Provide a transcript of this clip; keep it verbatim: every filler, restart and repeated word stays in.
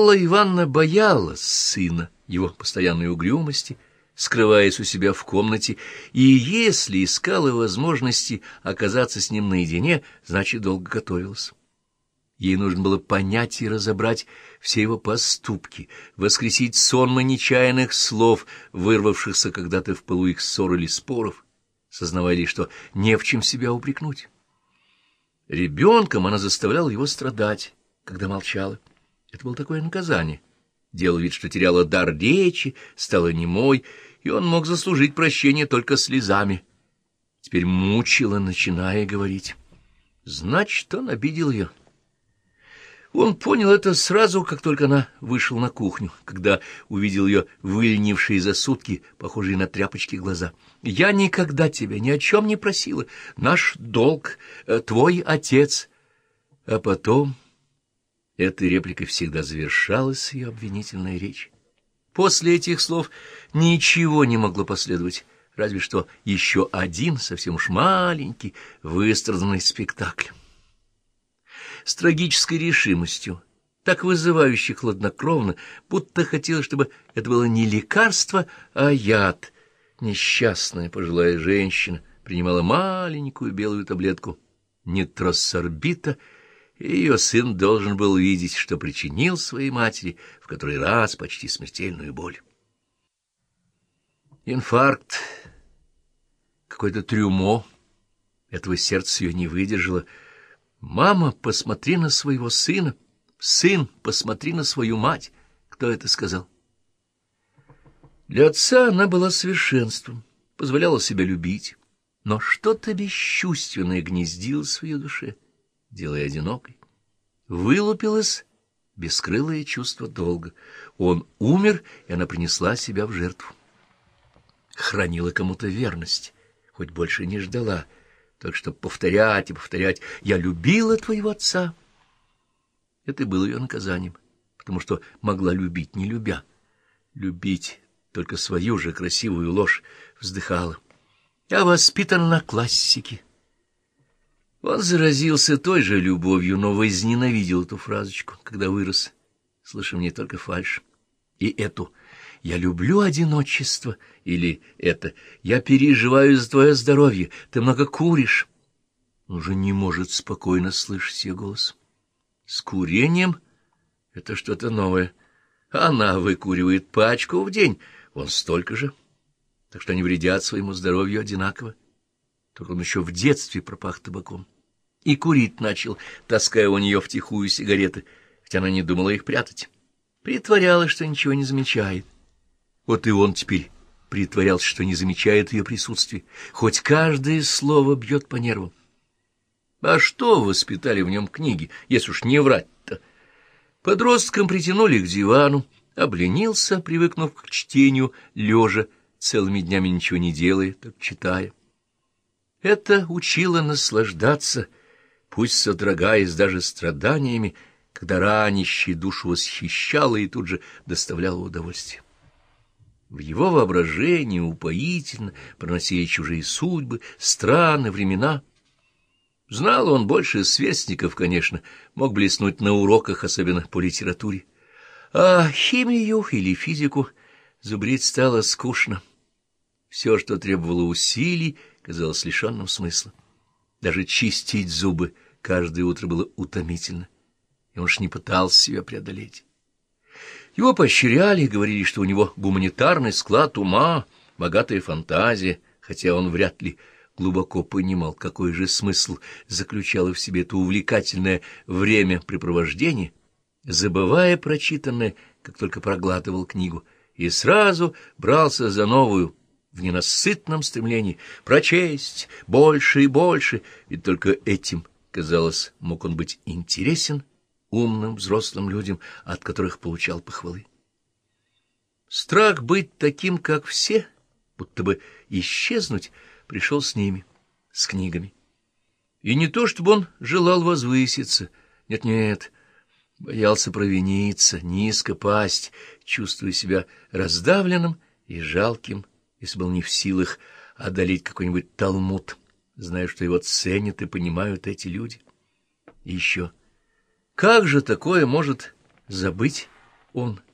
Алла Ивановна боялась сына, его постоянной угрюмости, скрываясь у себя в комнате, и если искала возможности оказаться с ним наедине, значит, долго готовилась. Ей нужно было понять и разобрать все его поступки, воскресить сонмы нечаянных слов, вырвавшихся когда-то в пылу их ссор или споров, сознавая ли, что не в чем себя упрекнуть. Ребенком она заставляла его страдать, когда молчала. Это было такое наказание. Делал вид, что теряла дар речи, стала немой, и он мог заслужить прощение только слезами. Теперь мучила, начиная говорить. Значит, он обидел ее. Он понял это сразу, как только она вышла на кухню, когда увидел ее выленившие за сутки, похожие на тряпочки, глаза. «Я никогда тебя ни о чем не просила. Наш долг, твой отец». А потом этой репликой всегда завершалась ее обвинительная речь. После этих слов ничего не могло последовать, разве что еще один, совсем уж маленький, выстраданный спектакль. С трагической решимостью, так вызывающе хладнокровно, будто хотелось, чтобы это было не лекарство, а яд. Несчастная пожилая женщина принимала маленькую белую таблетку нитроссорбита, и ее сын должен был видеть, что причинил своей матери в который раз почти смертельную боль. Инфаркт, какое-то трюмо, этого сердце ее не выдержало. «Мама, посмотри на своего сына! Сын, посмотри на свою мать!» Кто это сказал? Для отца она была совершенством, позволяла себя любить, но что-то бесчувственное гнездилось в ее душе, делая одинокой. Вылупилось бескрылое чувство долга. Он умер, и она принесла себя в жертву. Хранила кому-то верность, хоть больше не ждала, так что повторять и повторять «я любила твоего отца». Это было ее наказанием, потому что могла любить, не любя. Любить только свою же красивую ложь, вздыхала. «Я воспитана на классике». Он заразился той же любовью, но возненавидел эту фразочку, когда вырос, слыша мне только фальшь. И эту «я люблю одиночество» или это «я переживаю за твое здоровье, ты много куришь». Он уже не может спокойно слышать ее голос. С курением это что-то новое. Она выкуривает пачку в день, он столько же, так что они вредят своему здоровью одинаково. Только он еще в детстве пропах табаком. И курить начал, таская у нее втихую сигареты, хотя она не думала их прятать. Притворялась, что ничего не замечает. Вот и он теперь притворялся, что не замечает ее присутствия, хоть каждое слово бьет по нервам. А что воспитали в нем книги, если уж не врать-то? Подросткам притянули к дивану, обленился, привыкнув к чтению, лежа, целыми днями ничего не делая, так читая. Это учило наслаждаться, пусть содрогаясь даже страданиями, когда ранящая душу восхищала и тут же доставляла удовольствие. В его воображении упоительно проносили чужие судьбы, страны, времена. Знал он больше сверстников, конечно, мог блеснуть на уроках, особенно по литературе. А химию или физику зубрить стало скучно. Все, что требовало усилий, казалось лишенным смысла. Даже чистить зубы каждое утро было утомительно, и он уж не пытался себя преодолеть. Его поощряли, говорили, что у него гуманитарный склад ума, богатая фантазия, хотя он вряд ли глубоко понимал, какой же смысл заключало в себе это увлекательное времяпрепровождение, забывая прочитанное, как только проглатывал книгу, и сразу брался за новую, в ненасытном стремлении прочесть больше и больше, ведь только этим, казалось, мог он быть интересен умным взрослым людям, от которых получал похвалы. Страх быть таким, как все, будто бы исчезнуть, пришел с ними, с книгами. И не то, чтобы он желал возвыситься, нет-нет, боялся провиниться, низко пасть, чувствуя себя раздавленным и жалким, если был не в силах одолеть какой-нибудь талмуд, зная, что его ценят и понимают эти люди. И еще, как же такое может забыть Он